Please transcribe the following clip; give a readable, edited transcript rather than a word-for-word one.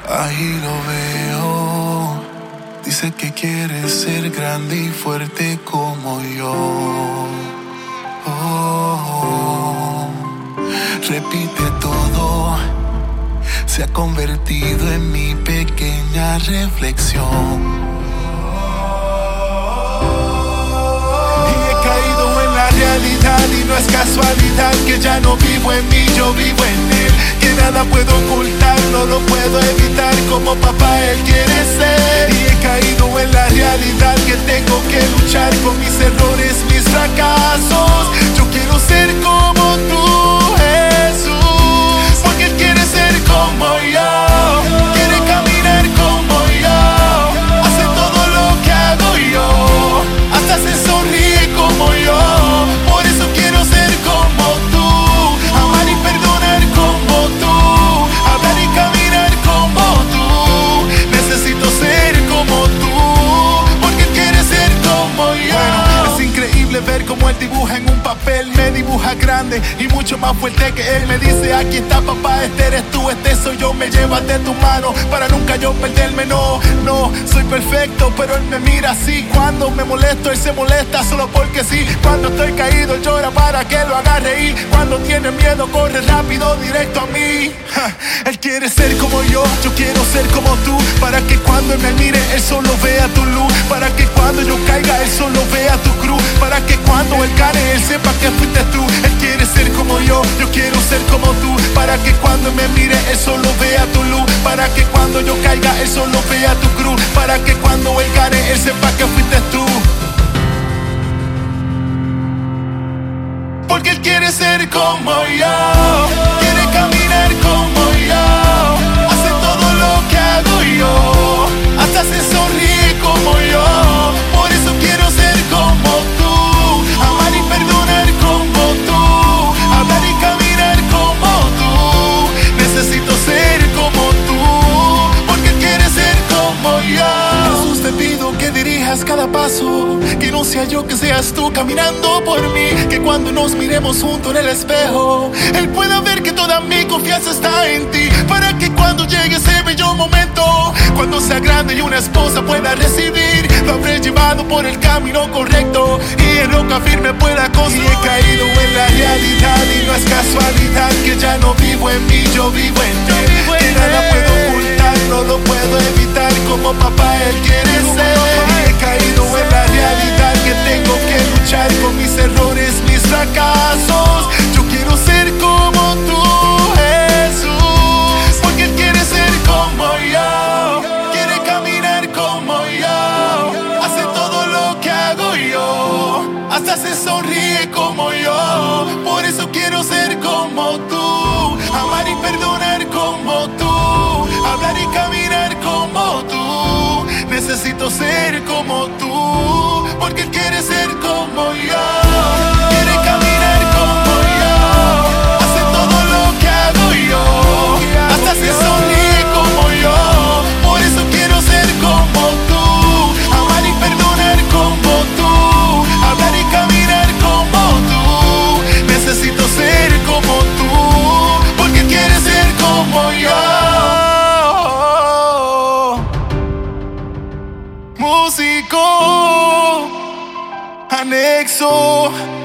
Ahí lo veo. Dice que quiere ser grande y fuerte como yo. Oh, repite todo. Se ha convertido en mi pequeña reflexión. Realidad, y no es casualidad que ya no vivo en mí, yo vivo en él. Que nada puedo ocultar, no lo puedo evitar. Como papá él quiere ser. Y he caído en la realidad que tengo que luchar con mis errores, mis fracasos. Yo quiero ser como tú, Jesús, porque él quiere ser como yo. Quiere caminar como yo. Hace todo lo que hago yo. Hasta se sonríe como yo. Ver cómo él dibuja en un papel, me dibuja grande y mucho más fuerte que él. Me dice: aquí está papá, este eres tú, este soy yo. Me llevas de tu mano para nunca yo perderme. No soy perfecto, pero él me mira así. Cuando me molesto, él se molesta solo porque sí. Cuando estoy caído, él llora para que lo haga reír. Cuando tiene miedo, corre rápido directo a mí. Él quiere ser como yo quiero ser como tú. Para que cuando él me mire, él solo vea tu luz. Para que cuando yo caiga, él solo vea tu cruz. Para que cuando él gane, él sepa que fuiste tú. Él quiere ser como yo quiero ser como tú. Para que cuando me mire, él solo vea tu luz. Para que cuando yo caiga, él solo vea tu cruz. Para que cuando él gane, él sepa que fuiste tú. Porque él quiere ser como yo. Quiere caminar como yo. Hace todo lo que hago yo. Hasta se sonríe como yo. Por eso quiero ser como tú. Amar y perdonar como tú. Hablar y caminar como tú. Necesito ser como tú. Porque él quiere ser como yo. Jesús, te pido que dirijas cada paso. Que no sea yo, que seas tú caminando por mí. Que cuando nos miremos juntos en el espejo, él pueda ver que toda mi confianza está en ti. Para que cuando llegue ese bello momento, cuando sea grande y una esposa pueda recibir, lo habré llevado por el camino correcto y en roca firme pueda construir. Y he caído en la realidad y no es casualidad que ya no vivo en mí, yo vivo en él. Que nada puedo ocultar, no lo puedo evitar. Como papá él quiere ser. Y he caído en la realidad que tengo que luchar con mis errores, mis fracasos. Yo quiero ser como tú, Jesús, porque él quiere ser como yo. Quiere caminar como yo. Hace todo lo que hago yo. Hasta se sonríe como yo. Por eso quiero ser como tú. Amar y perdonar como tú. Hablar y caminar como tú. Necesito ser como tú. Porque él quiere ser como yo. Quiere caminar como yo. Hace todo lo que hago yo. Hasta se sonríe como yo. Por eso quiero ser como tú. Amar y perdonar como tú. Hablar y caminar como tú. Necesito ser como tú. Porque él quiere ser como yo. Músico anexo.